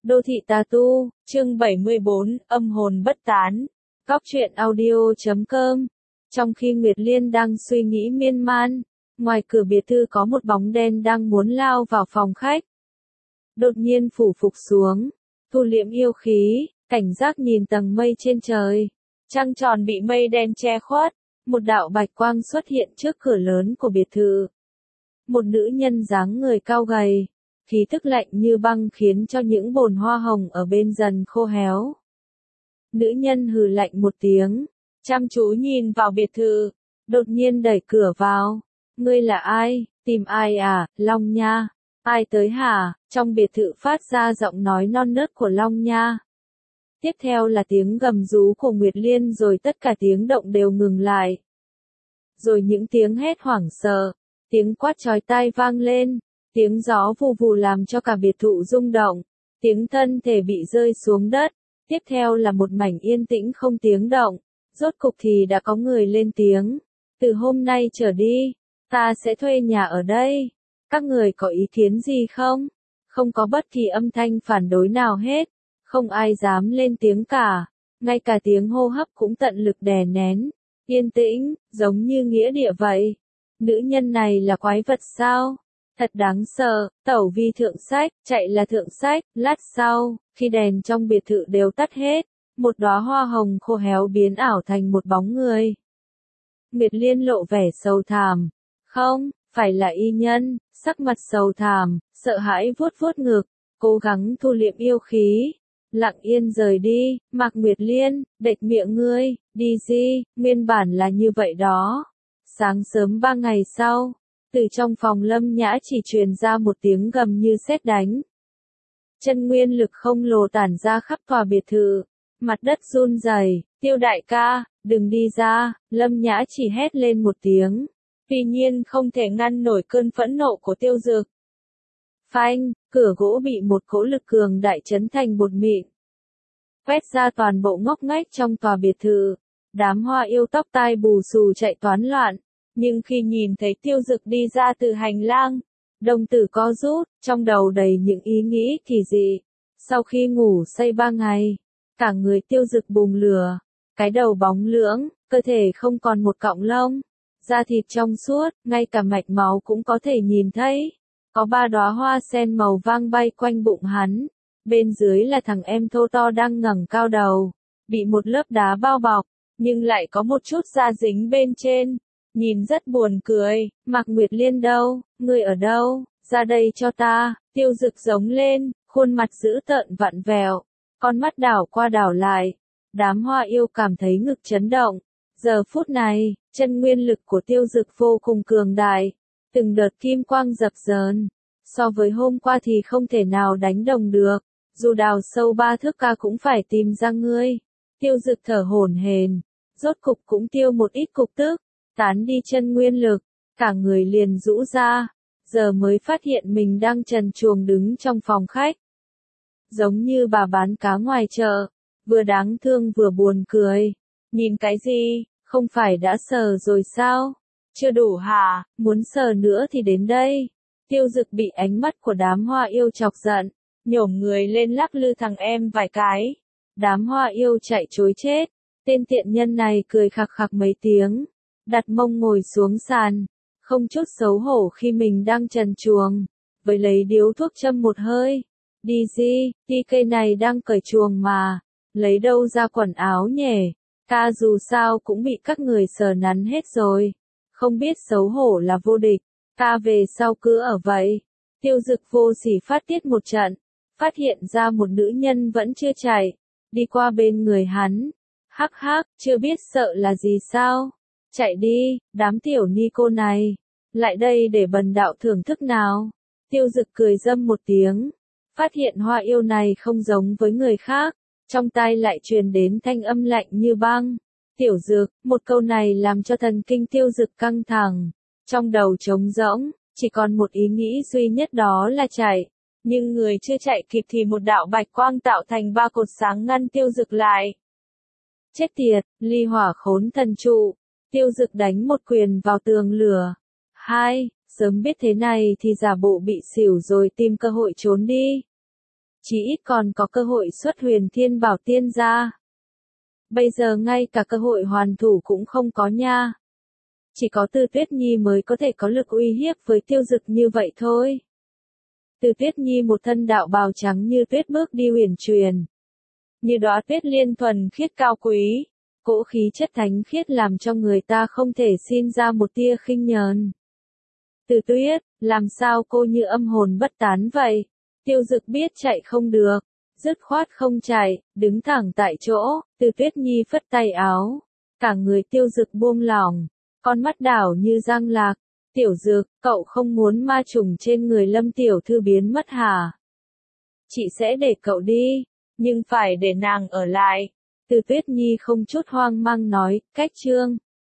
Đô thị tà tu, chương 74, âm hồn bất tán. Góc truyện audio.com. Trong khi Nguyệt Liên đang suy nghĩ miên man, ngoài cửa biệt thự có một bóng đen đang muốn lao vào phòng khách. Đột nhiên phủ phục xuống, thu liễm yêu khí, cảnh giác nhìn tầng mây trên trời. Trăng tròn bị mây đen che khuất, một đạo bạch quang xuất hiện trước cửa lớn của biệt thự. Một nữ nhân dáng người cao gầy, khí tức lạnh như băng khiến cho những bồn hoa hồng ở bên dần khô héo. Nữ nhân hừ lạnh một tiếng, chăm chú nhìn vào biệt thự, đột nhiên đẩy cửa vào. Ngươi là ai, tìm ai à, Long Nha? Ai tới hả? Trong biệt thự phát ra giọng nói non nớt của Long Nha. Tiếp theo là tiếng gầm rú của Nguyệt Liên, rồi tất cả tiếng động đều ngừng lại. Rồi những tiếng hét hoảng sợ, tiếng quát chói tai vang lên, tiếng gió vù vù làm cho cả biệt thự rung động, tiếng thân thể bị rơi xuống đất. Tiếp theo là một mảnh yên tĩnh không tiếng động. Rốt cục thì đã có người lên tiếng. Từ hôm nay trở đi, ta sẽ thuê nhà ở đây. Các người có ý kiến gì không? Không có bất kỳ âm thanh phản đối nào hết. Không ai dám lên tiếng cả. Ngay cả tiếng hô hấp cũng tận lực đè nén. Yên tĩnh, giống như nghĩa địa vậy. Nữ nhân này là quái vật sao? Thật đáng sợ. Tẩu vi thượng sách, chạy là thượng sách. Lát sau, khi đèn trong biệt thự đều tắt hết, một đóa hoa hồng khô héo biến ảo thành một bóng người. Nguyệt Liên lộ vẻ sầu thảm. Không, phải là y nhân. Sắc mặt sầu thảm, sợ hãi vuốt vuốt ngực, cố gắng thu liệm yêu khí. Lặng yên rời đi. Mạc Nguyệt Liên, đệt miệng ngươi, đi gì, nguyên bản là như vậy đó. Sáng sớm 3 ngày sau, từ trong phòng Lâm Nhã chỉ truyền ra một tiếng gầm như sét đánh. Chân nguyên lực không lồ tản ra khắp tòa biệt thự, mặt đất run rẩy. Tiêu đại ca, đừng đi ra, Lâm Nhã chỉ hét lên một tiếng. Tuy nhiên không thể ngăn nổi cơn phẫn nộ của Tiêu Dực. Phanh, cửa gỗ bị một cỗ lực cường đại chấn thành bột mịn, quét ra toàn bộ ngóc ngách trong tòa biệt thự. Đám hoa yêu tóc tai bù xù chạy toán loạn, nhưng khi nhìn thấy Tiêu Dực đi ra từ hành lang, đồng tử co rút, trong đầu đầy những ý nghĩ kỳ dị. Sau khi ngủ say 3 ngày, cả người Tiêu Dực bùng lửa, cái đầu bóng lưỡng, cơ thể không còn một cọng lông, da thịt trong suốt, ngay cả mạch máu cũng có thể nhìn thấy. Có 3 đóa hoa sen màu vàng bay quanh bụng hắn, bên dưới là thằng em thô to đang ngẩng cao đầu, bị một lớp đá bao bọc, nhưng lại có một chút da dính bên trên, nhìn rất buồn cười. Mạc Nguyệt Liên đâu, ngươi ở đâu, ra đây cho ta, Tiêu Dực giống lên, khuôn mặt dữ tợn vặn vẹo, con mắt đảo qua đảo lại. Đám hoa yêu cảm thấy ngực chấn động. Giờ phút này, chân nguyên lực của Tiêu Dực vô cùng cường đại, từng đợt kim quang dập dờn, so với hôm qua thì không thể nào đánh đồng được, dù đào sâu 3 thước ca cũng phải tìm ra ngươi. Tiêu Dực thở hổn hển, rốt cục cũng tiêu một ít cục tức, tán đi chân nguyên lực, cả người liền rũ ra, giờ mới phát hiện mình đang trần truồng đứng trong phòng khách. Giống như bà bán cá ngoài chợ, vừa đáng thương vừa buồn cười. Nhìn cái gì, không phải đã sờ rồi sao? Chưa đủ hả, muốn sờ nữa thì đến đây. Tiêu Dực bị ánh mắt của đám hoa yêu chọc giận, nhổm người lên lắc lư thằng em vài cái. Đám hoa yêu chạy trối chết, tên tiện nhân này cười khặc khặc mấy tiếng, đặt mông ngồi xuống sàn, không chút xấu hổ khi mình đang trần truồng, với lấy điếu thuốc châm một hơi. Đi gì, đi cây này đang cởi chuồng mà, lấy đâu ra quần áo nhỉ? Ta dù sao cũng bị các người sờ nắn hết rồi, không biết xấu hổ là vô địch, ta về sau cứ ở vậy. Tiêu Dực vô sỉ phát tiết một trận, phát hiện ra một nữ nhân vẫn chưa chạy, đi qua bên người hắn. Hắc hắc, chưa biết sợ là gì sao? Chạy đi, đám tiểu ni cô này, lại đây để bần đạo thưởng thức nào. Tiêu Dực cười dâm một tiếng, phát hiện hoa yêu này không giống với người khác, trong tai lại truyền đến thanh âm lạnh như băng. Tiểu Dực, một câu này làm cho thần kinh Tiêu Dực căng thẳng, trong đầu trống rỗng, chỉ còn một ý nghĩ duy nhất, đó là chạy. Nhưng người chưa chạy kịp thì một đạo bạch quang tạo thành 3 cột sáng ngăn Tiêu Dực lại. Chết tiệt, ly hỏa khốn thần trụ. Tiêu Dực đánh một quyền vào tường lửa. Sớm biết thế này thì giả bộ bị xỉu rồi tìm cơ hội trốn đi. Chỉ ít còn có cơ hội xuất Huyền Thiên Bảo Tiên ra. Bây giờ ngay cả cơ hội hoàn thủ cũng không có nha. Chỉ có Từ Tuyết Nhi mới có thể có lực uy hiếp với Tiêu Dực như vậy thôi. Từ Tuyết Nhi một thân đạo bào trắng như tuyết bước đi huyền truyền. Như đóa tuyết liên thuần khiết cao quý, cỗ khí chất thánh khiết làm cho người ta không thể sinh ra một tia khinh nhờn. Từ Tuyết, làm sao cô như âm hồn bất tán vậy? Tiêu Dực biết chạy không được, dứt khoát không chạy, đứng thẳng tại chỗ, Từ Tuyết Nhi phất tay áo. Cả người Tiêu Dực buông lỏng, con mắt đảo như giang lạc. Tiểu Dực, cậu không muốn ma trùng trên người Lâm tiểu thư biến mất hả? Chị sẽ để cậu đi, nhưng phải để nàng ở lại. Từ Tuyết Nhi không chút hoang mang nói, cách trương.